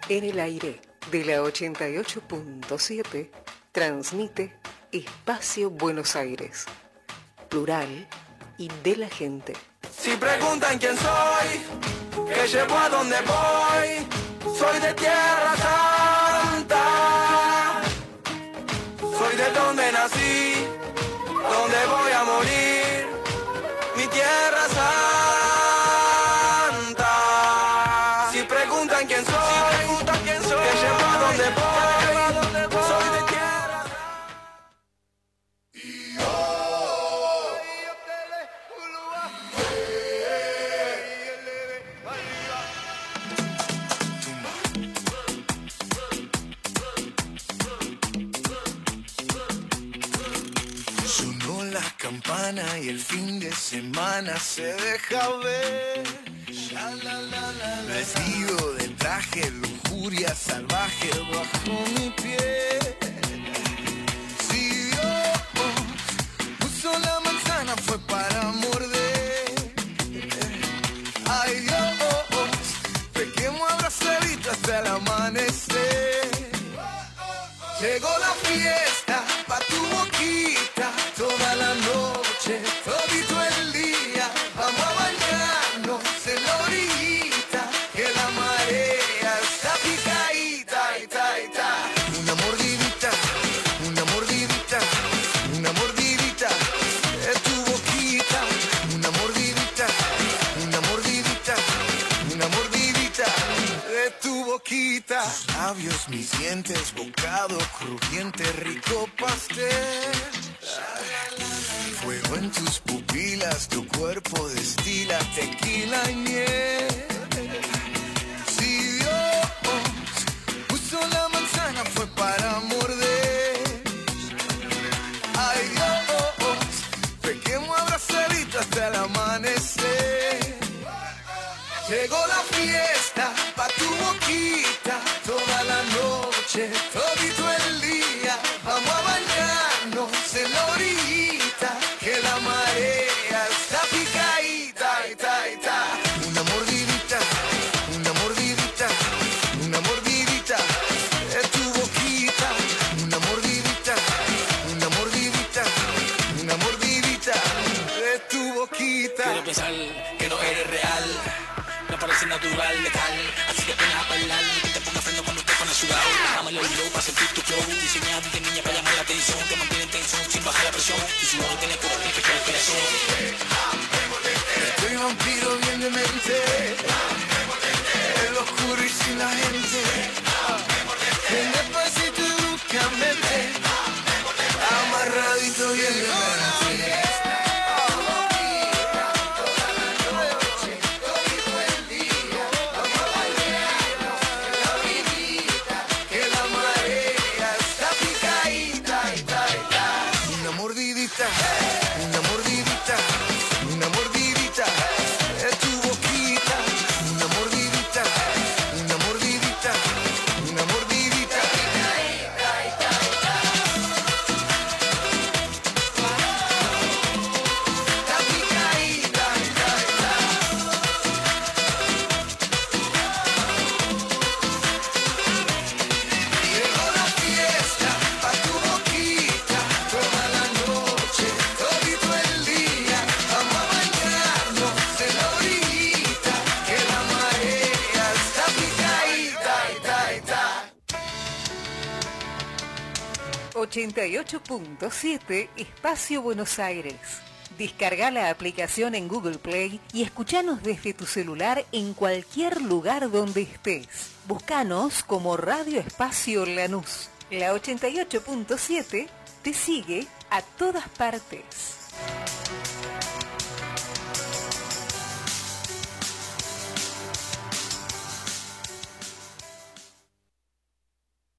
En el aire de la 88.7 transmite Espacio Buenos Aires, plural y de la gente. Si preguntan quién soy, que llevo a donde voy, soy de Tierra Santa, soy de donde nací, donde voy a morir, mi Tierra Santa. Si preguntan quién soy, que llevo a donde voy, soy de Tierra Santa. Sonó la campana y el fin de semana se deja ver. Vestido de traje, lujuria salvaje bajo mi piel. Si Dios puso la manzana fue para morder. Ay Dios, pequemos abrazadito hasta el amanecer. Llegó la fiesta pa' tu boquita, toda la noche, todito el día. Vamos a bañarnos en la orillita, que la marea está picadita, ita, ita. Una mordidita, una mordidita, una mordidita de tu boquita. Una mordidita, una mordidita, una mordidita de tu boquita. Tus labios, mis dientes, bocado crujiente, rico pastel. Fuego en tus pupilas, tu cuerpo destila tequila y miel. Si Dios puso la manzana fue para morder. Ay Dios, pequemos abrazaditos hasta el amanecer. Llegó la fiesta pa' tu boquita, toda la noche, todito el día. Vamos a bañarnos en la orillita, que la marea está picadita, ita, ita. Una mordidita, una mordidita, una mordidita de tu boquita. Una mordidita, una mordidita, una mordidita de tu boquita. Quiero pensar que no eres real, no parece natural, letal. Así que ven a bailar, que te ponga freno cuando te pones sudado. Dámelo yo para sentir tu flow, diseñado de niña para llamar la atención. Te mantiene en tensión sin bajar la presión, y su voz tiene poder que el corazón. Estoy vampiro bien de mente, el oscuro y sin la gente. Ven despacito y bruscamente, amarradito bien de mente. Una mordidita, una mordidita de tu boquita. Una mordidita, una mordidita, una mordidita. La picadita, llegó la fiesta pa' tu boquita, toda la noche, todito el día. Vamos a bañarnos en la orillita, que la marea está picadita, ita, ita. 88.7 Espacio Buenos Aires. Descarga la aplicación en Google Play y escuchanos desde tu celular en cualquier lugar donde estés. Búscanos como Radio Espacio Lanús. La 88.7 te sigue a todas partes.